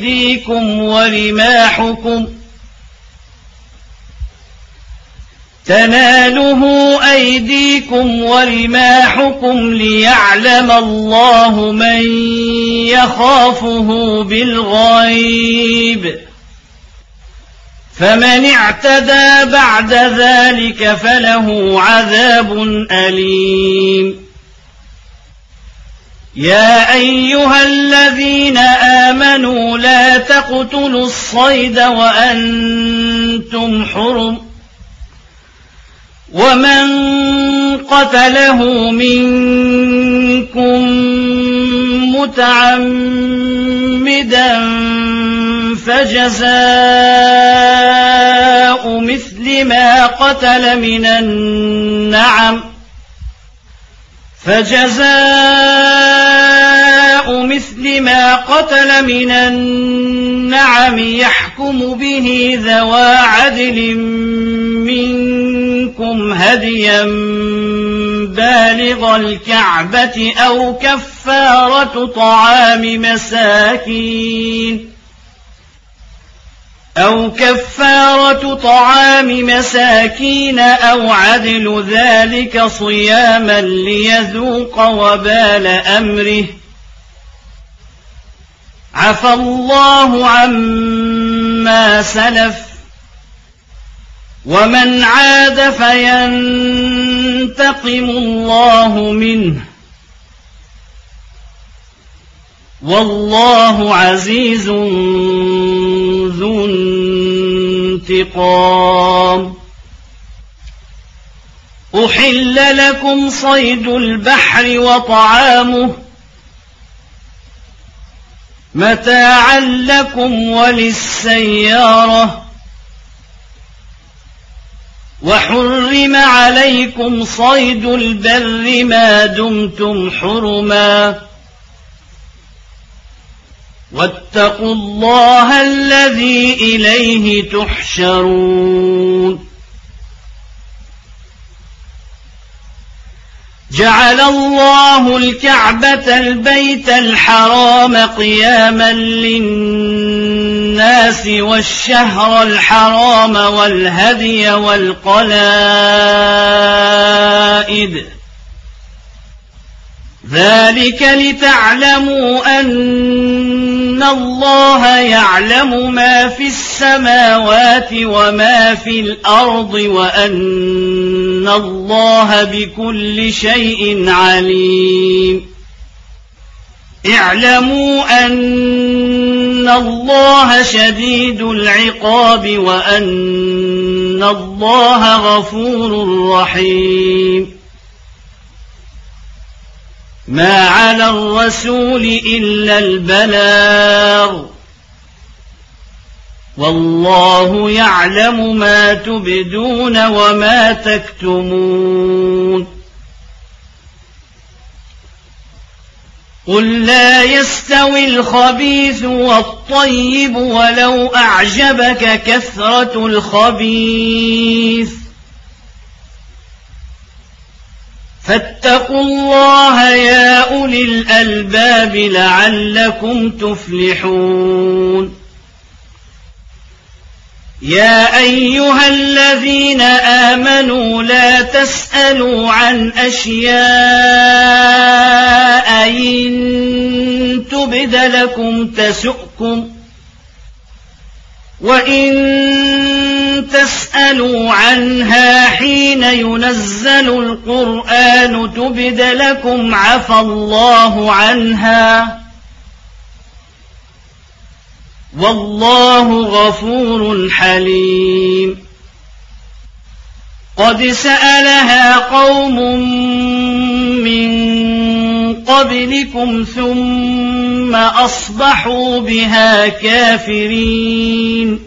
أيديكم ورماحكم ليعلم الله من يخافه بالغيب فمن اعتدى بعد ذلك فله عذاب أليم يا أيها الذين آمنوا لا تقتلوا الصيد وأنتم حرم ومن قتله منكم متعمدا فجزاء مثل ما قتل من النعم يحكم به ذوى عدل منكم هديا بالغ الكعبة أو كفارة طعام مساكين أو عدل ذلك صياما ليذوق وبال أمره عفى الله عما سلف ومن عاد فينتقم الله منه والله عزيز ذو انتقام أحل لكم صيد البحر وطعامه متاعا لكم وللسيارة وحرم عليكم صيد البر ما دمتم حرما واتقوا الله الذي إليه تحشرون جعل الله الكعبة البيت الحرام قياما للناس والشهر الحرام والهدي والقلائد ذلك لتعلموا أن الله يعلم ما في السماوات وما في الأرض وأن الله بكل شيء عليم اعلموا أن الله شديد العقاب وأن الله غفور رحيم ما على الرسول إلا البلاغ والله يعلم ما تبدون وما تكتمون قل لا يستوي الخبيث والطيب ولو أعجبك كثرة الخبيث فاتقوا الله يا أولي الألباب لعلكم تفلحون يا أيها الذين آمنوا لا تسألوا عن أشياء إن تبد لكم تسؤكم وإن تسألوا عنها حين ينزل القرآن تبد لكم عفى الله عنها والله غفور حليم قد سألها قوم من قبلكم ثم أصبحوا بها كافرين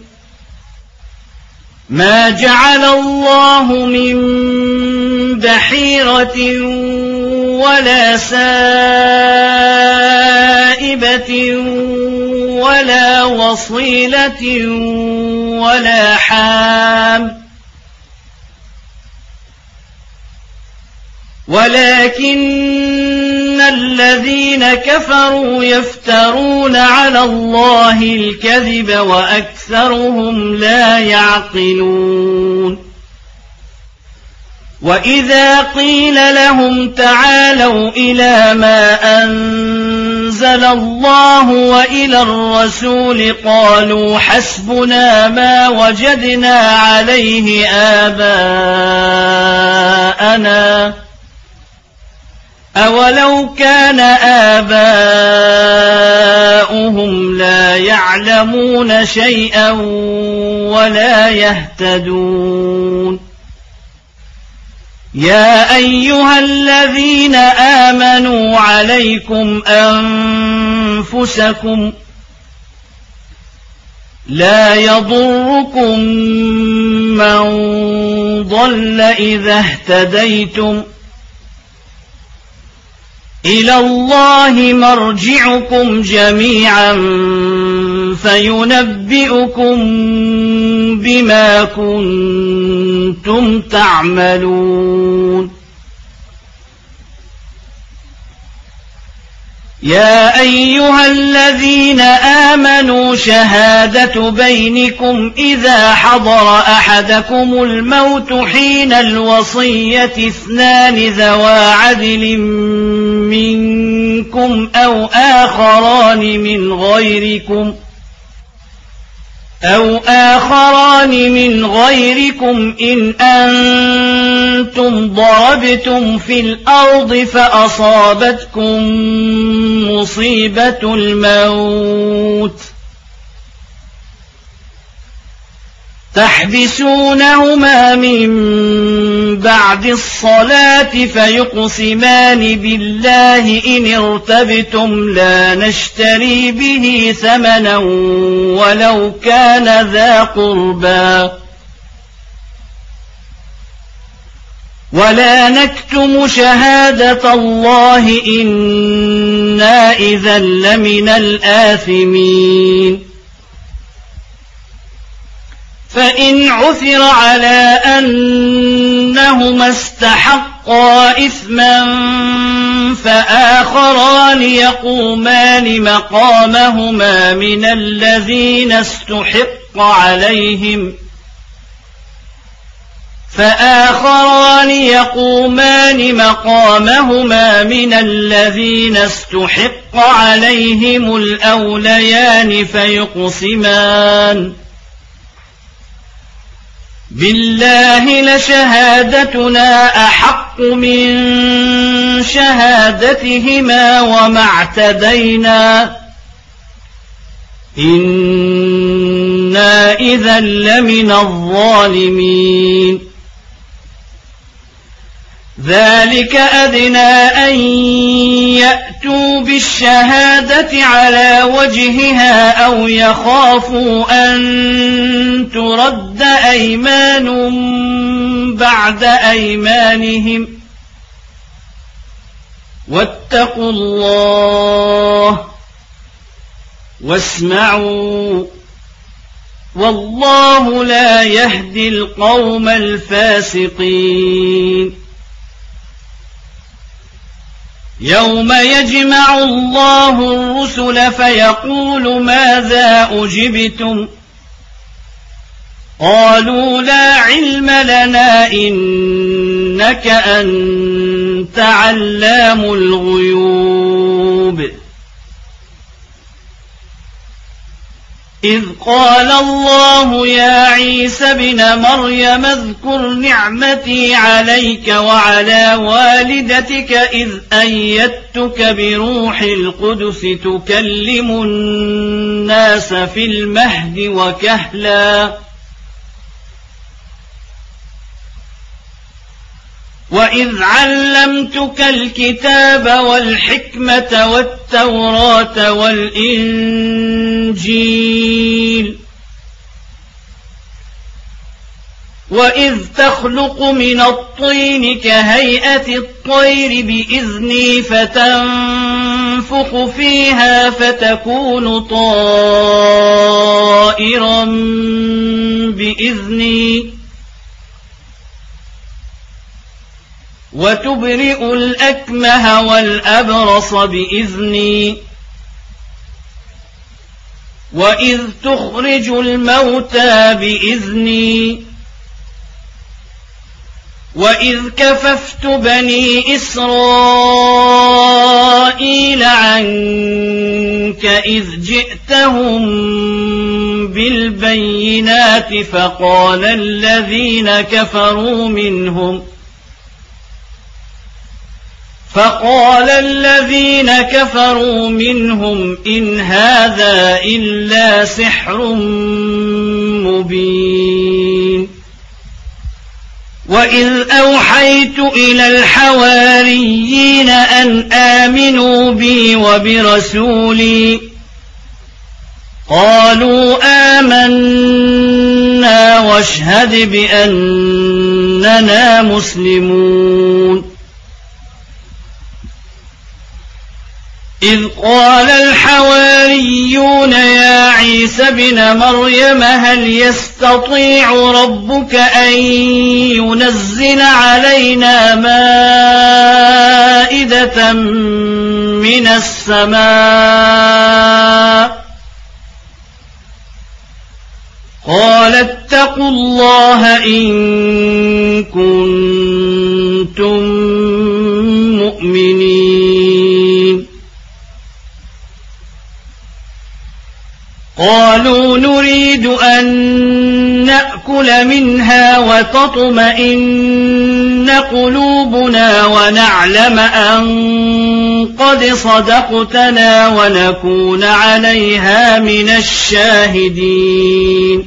ما جعل الله من بحيرة ولا سائبة ولا وصيلة ولا حام ولكن الذين كفروا يفترون على الله الكذب وأكثرهم لا يعقلون وإذا قيل لهم تعالوا إلى ما أنزل الله وإلى الرسول قالوا حسبنا ما وجدنا عليه آباءنا أولو كان آباؤهم لا يعلمون شيئا ولا يهتدون يا أيها الذين آمنوا عليكم أنفسكم لا يضركم من ضل إذا اهتديتم إلى الله مرجعكم جميعا فينبئكم بما كنتم تعملون يا أيها الذين آمنوا شهادة بينكم إذا حضر أحدكم الموت حين الوصية اثنان ذوى عدل منكم أو آخران من غيركم إن أنتم ضربتم في الأرض فأصابتكم مصيبة الموت تحبسونهما من بعد الصلاة فيقسمان بالله إن ارتبتم لا نشتري به ثمنا ولو كان ذا قربى ولا نكتم شهادة الله إنا إذا لمن الآثمين فإن عثر على أنهما استحقا إثما فآخران يقومان مقامهما من الذين استحق عليهم الأوليان فيقسمان بالله لشهادتنا أحق من شهادتهما وما اعتدينا إنا إذا لمن الظالمين ذلك أدنى أن يأتوا بالشهادة على وجهها أو يخافوا أن ترد أيمان بعد أيمانهم واتقوا الله واسمعوا والله لا يهدي القوم الفاسقين يوم يجمع الله الرسل فيقول ماذا أجبتم قالوا لا علم لنا إنك أنت علام الغيوب إذ قال الله يا عيسى ابن مريم اذكر نعمتي عليك وعلى والدتك إذ أيدتك بروح القدس تكلم الناس في المهد وكهلا وإذ علمتك الكتاب والحكمة والتوراة والإنجيل وإذ تخلق من الطين كهيئة الطير بإذني فتنفخ فيها فتكون طائرا بإذني وتبرئ الأكمه والأبرص بإذني وإذ تخرج الموتى بإذني وإذ كففت بني إسرائيل عنك إذ جئتهم بالبينات فقال الذين كفروا منهم إن هذا إلا سحر مبين وإذ أوحيت إلى الحواريين أن آمنوا بي وبرسولي قالوا آمنا واشهد بأننا مسلمون إذ قال الحواريون يا عيسى ابن مريم هل يستطيع ربك أن ينزل علينا مائدة من السماء قال اتقوا الله إن كنتم مؤمنين قالوا نريد أن نأكل منها وتطمئن قلوبنا ونعلم أن قد صدقتنا ونكون عليها من الشاهدين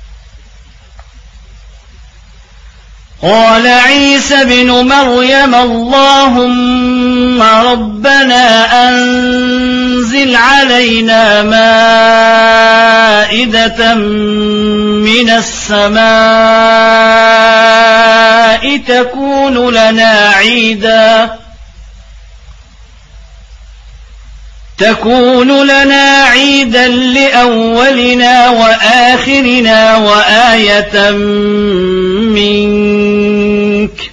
قال عيسى ابن مريم اللهم ربنا أنزل علينا مائدة من السماء تكون لنا عيدا لأولنا وآخرنا وآية منك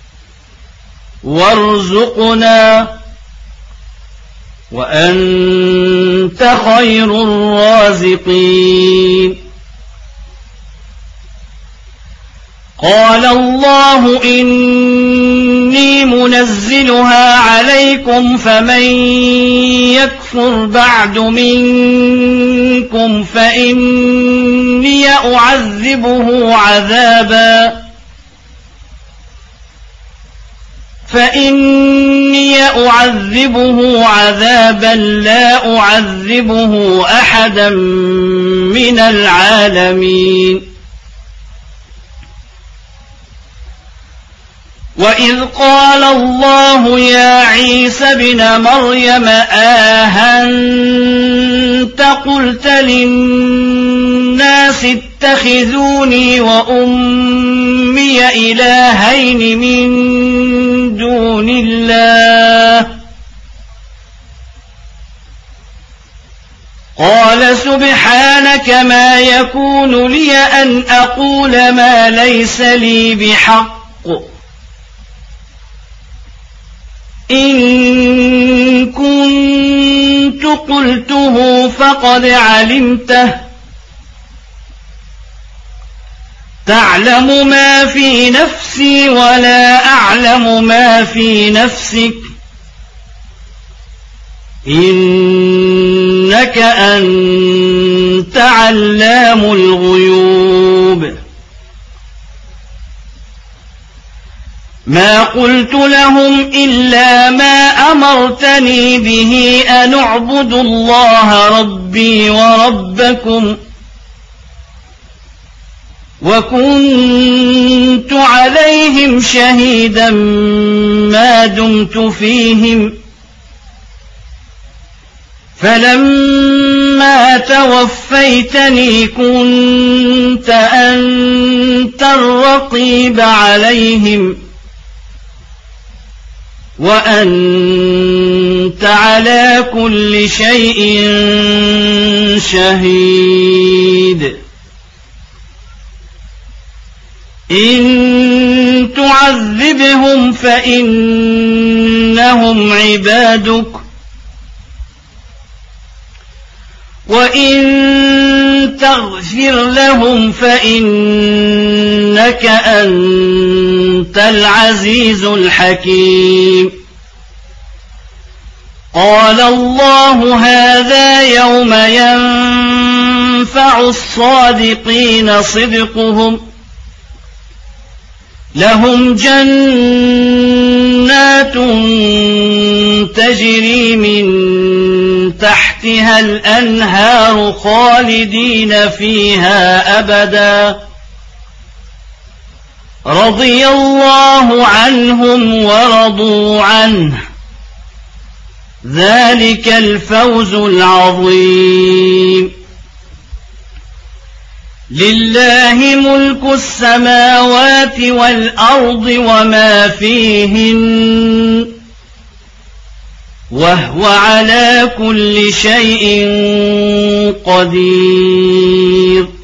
وارزقنا وأنت خير الرازقين قال الله إني منزلها عليكم فمن يكفر بعد منكم فإني أعذبه عذابا لا أعذبه أحدا من العالمين وإذ قال الله يا عيسى ابن مريم أأنت قلت للناس اتخذوني وأمي إلهين من دون الله قال سبحانك ما يكون لي أن أقول ما ليس لي بحق إن كنت قلته فقد علمته تعلم ما في نفسي ولا أعلم ما في نفسك إنك أنت علام الغيوب ما قلت لهم إلا ما أمرتني به أن اعبدوا الله ربي وربكم وكنت عليهم شهيدا ما دمت فيهم فلما توفيتني كنت أنت الرقيب عليهم وأنت على كل شيء شهيد إن تعذبهم فإنهم عبادك وإن تغفر لهم فإنك أنت العزيز الحكيم قال الله هذا يوم ينفع الصادقين صدقهم لهم جنات تجري من تحتها الأنهار خالدين فيها أبدا رضي الله عنهم ورضوا عنه ذلك الفوز العظيم لله ملك السماوات والأرض وما فيهن وهو على كل شيء قدير